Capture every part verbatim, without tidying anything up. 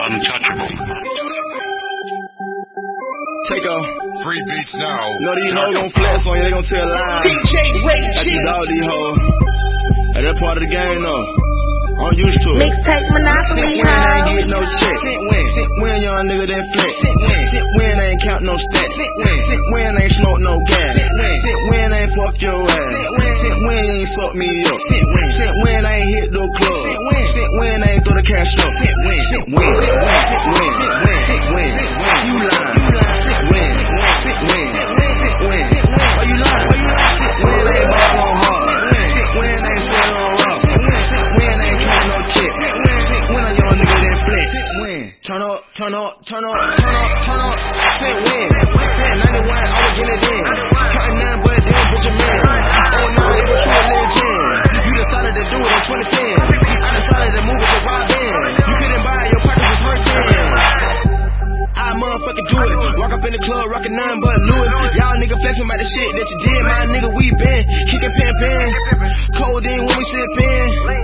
untouchable. Take off. Free beats now. Know these hoes gon' flex on you, they gon' tell lies. D J Ray That's G. just all these hoes. Hey, that part of the game though. I'm used to it. Mixtape Monopoly, Sit when I ain't ho. get no check. Sit when, sit when young nigga then flex. Sit when, sit when I ain't count no stats. Sit when, sit when I ain't smoke no gas. Sit when, sit when I ain't fuck your ass. Sit when, sit when you ain't fuck me up. Sit when, sit when I ain't hit the club. Sit when, sit when I ain't throw the cash up. Sit when, sit when, sit when, sit when, sit when, sit when, sit when, you lying. Sit when, sit when, sit when, sit when, are you lying? Are you lying? Sit when I ain't ball on hard. Sit when I ain't sell on rock. Sit when I ain't count no check. Sit when a young nigga then flex. Turn up, turn up, turn up, turn up, turn up. Sit when, sit ninety-one, I was getting it in. Counting nine, but then put your man. Oh nah, it was true a legend. You decided to do it in twenty ten. I decided to move it to Robin. You couldn't buy it, your pockets was hurting. I motherfucking do it. Walk up in the club, rockin' nothing but Louis. Y'all nigga flexing about the shit that you did. My nigga, we been kicking pimpin'. Codeine when we sippin'.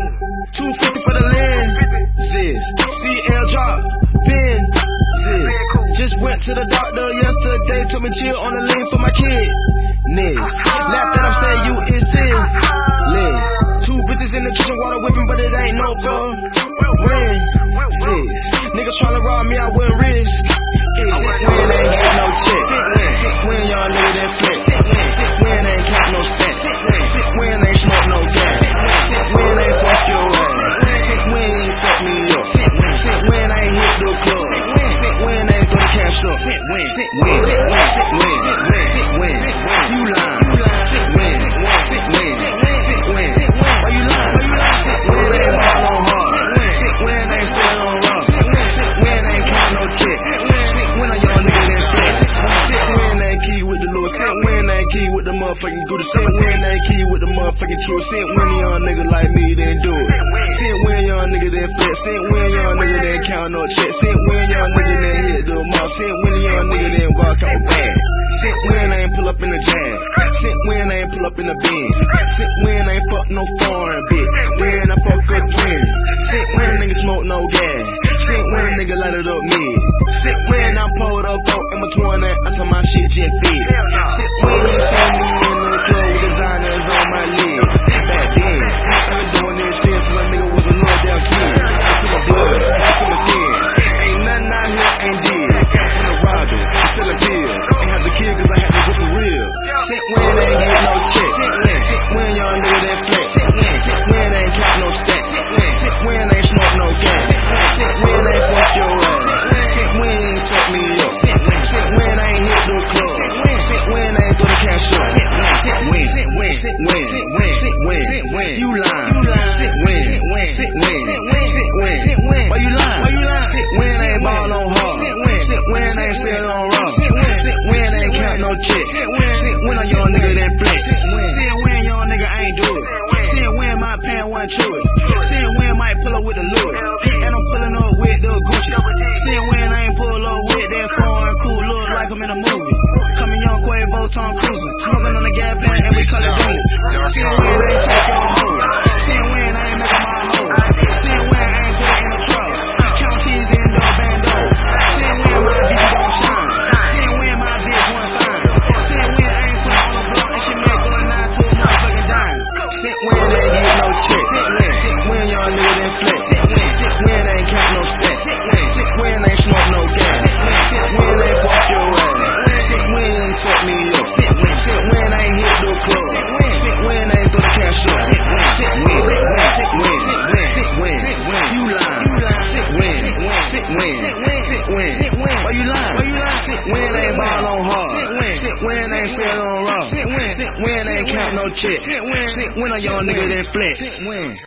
two fifty for the land. Ziz. C L drop. Ben. Ziz. Just went to the doctor yesterday. Told me chill on the lean for my kids. Niz. Laugh that I'm saying you is in. Lid. Two bitches in the kitchen, water whipping, but it ain't no fun. When. Ziz. Niggas tryna rob me, I wouldn't risk. Sit when ain't get no check. Sit when y'all nigga that flex. Sit when ain't count no stats. Sit when ain't smoke no gas. Sit when ain't fuck your ass. Sit when you ain't fuck me up. Sit when I ain't hit the club. Sit when I ain't throw the cash up. Sit when, sit when, sit when, sit when, sit when, you lying. Sit when, sit when, sit when, why you lying? Why you lying? Sit when ain't ball on hard. Sit when ain't sell on rock. Sit when ain't count no check. Sit when a young nigga that flex. Sit when ain't key with the Lord. Sit when ain't key with the motherfucking good. Sit when ain't key with the motherfucking truth. Sit when a young nigga like me then do it. Sit when young nigga then flex. Sit when young nigga then count no check. Sit when young nigga then hit the mall. Sit when young nigga then walk out bad. Sit when I ain't pull up in the jag. Sit when I ain't pull up in the bin. Sit when I ain't fuck no foreign bitch. When I fuck a twin. Sit when a nigga smoke no gas. Sit when a nigga light it up mid. Sit when I'm pulled up on in between that until my shit just fit. Sit when you see me in the club with designers on my lid. Back then, I been doing this shit since a nigga was a little damn kid. To my blood, to my skin. Ain't nothing out here ain't did. On the robbing, I'm selling pills. Ain't have to kill cause I had to go for real. Sit when they ain't get no check. Sit when, sit when y'all nigga that flex. Sit when, sit when they ain't count no stats. Sit when, sit when they ain't smoke no gas. Sit when they ain't fuck your ass. Sit when you ain't fuck me up. Sit when, sit when I ain't hit no club. Sit when I ain't throw the cash up. Sit when, sit when, sit when, sit when, sit when, sit when, sit when, you lying. Sit when, sit when, sit when, sit when, sit when, why you lying? Why you lying? Sit when I ain't ball on hard. Sit when I ain't sell on rock. Sit when I ain't count no check. Sit when a young nigga that flex. Sit when young nigga ain't do it. Sit when my pants wasn't true. Sit when might pull up with the lure. And I'm pulling up with the Gucci. Sit when I ain't pull up with that foreign cool look like I'm in a movie. Coming young Quavo, Tom Cruising. Smoking on the gas pan and we call it doing. Sit when I ain't take your hoe. Sit when I ain't making my hoe. Sit when I ain't put it in the truck. Count cheese in the bando. Sit when my bitch gon' shine. Sit when my bitch won't fine. Sit when I ain't put it on the block and she make her nine to a motherfucking dime. Sit when they ain't get no check. Sit when, sit when y'all nigga then flex. Sit when, sit when they ain't count no stats. Sit when, sit when they ain't smoke no gas. Sit when, sit when they ain't fuck your ass. Sit when you ain't fuck me up. Sit when, sit when I ain't hit no club. Sit when I ain't throw the cash up. Sit when, sit when, sit when, sit when, sit when, sit when, you lying. Sit when, sit when, sit when, why you lying? Why you lying? Sit when I ain't ball on hard. Sit when I ain't sell on rock. Sit when I ain't count no check. Sit when a young nigga that flex.